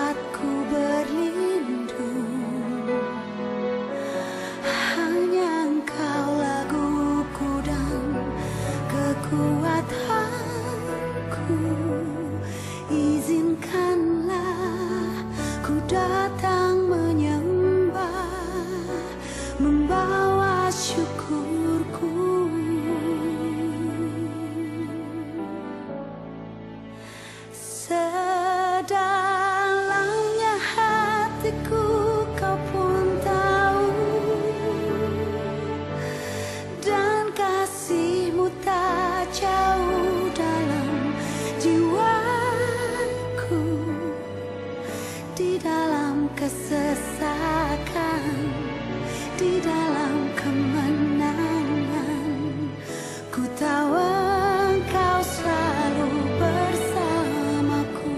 tempatku berlindung. Hanya Engkau laguku dan kekuatanku. Izinkanlah ku datang menyembah, membawa syukurku. Sedalamnya hatiku Kau pun tahu, dan kasih-Mu tak jauh dalam jiwaku. Di dalam kesesakan, di dalam kemenangan, ku tahu Engkau selalu bersamaku.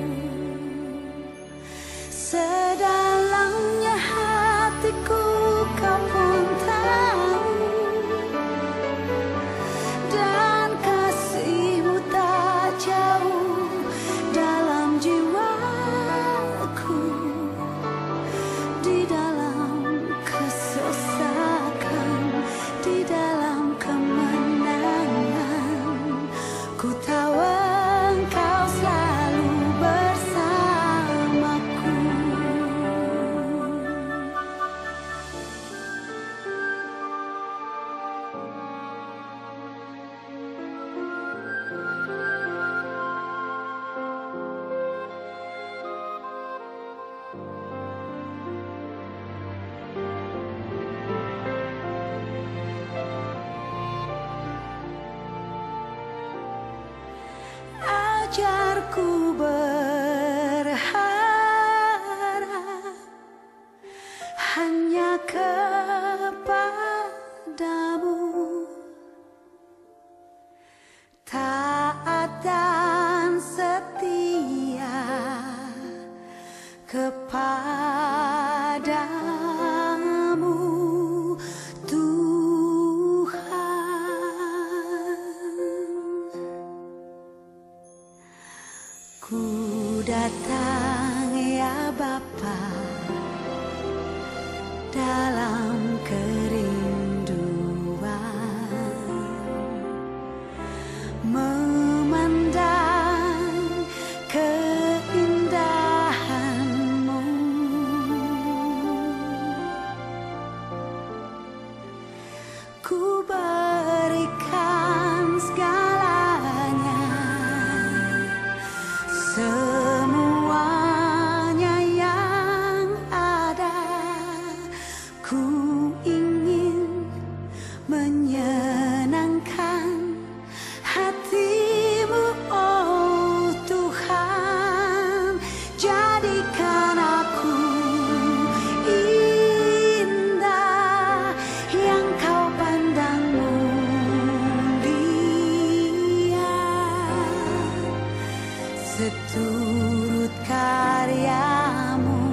Sedalamnya hatiku Kau pun tahu, dan kasih-Mu tak jauh dalam jiwaku. Di dalam kesesakan, di dalam kemenangan, ku tahu Engkau selalu bersamaku. Ajarku berharap hanya kepadamu, taat dan setia kepadamu, Tuhan. Ku datang ya Bapa dalam kerinduan, memandang keindahan-Mu. Ku berikan segalanya, semuanya yang ada. Ku ingin menyenangkan hati-Mu, oh Tuhan. Jadikan aku indah yang Kau pandang mulia, seturut karya-Mu.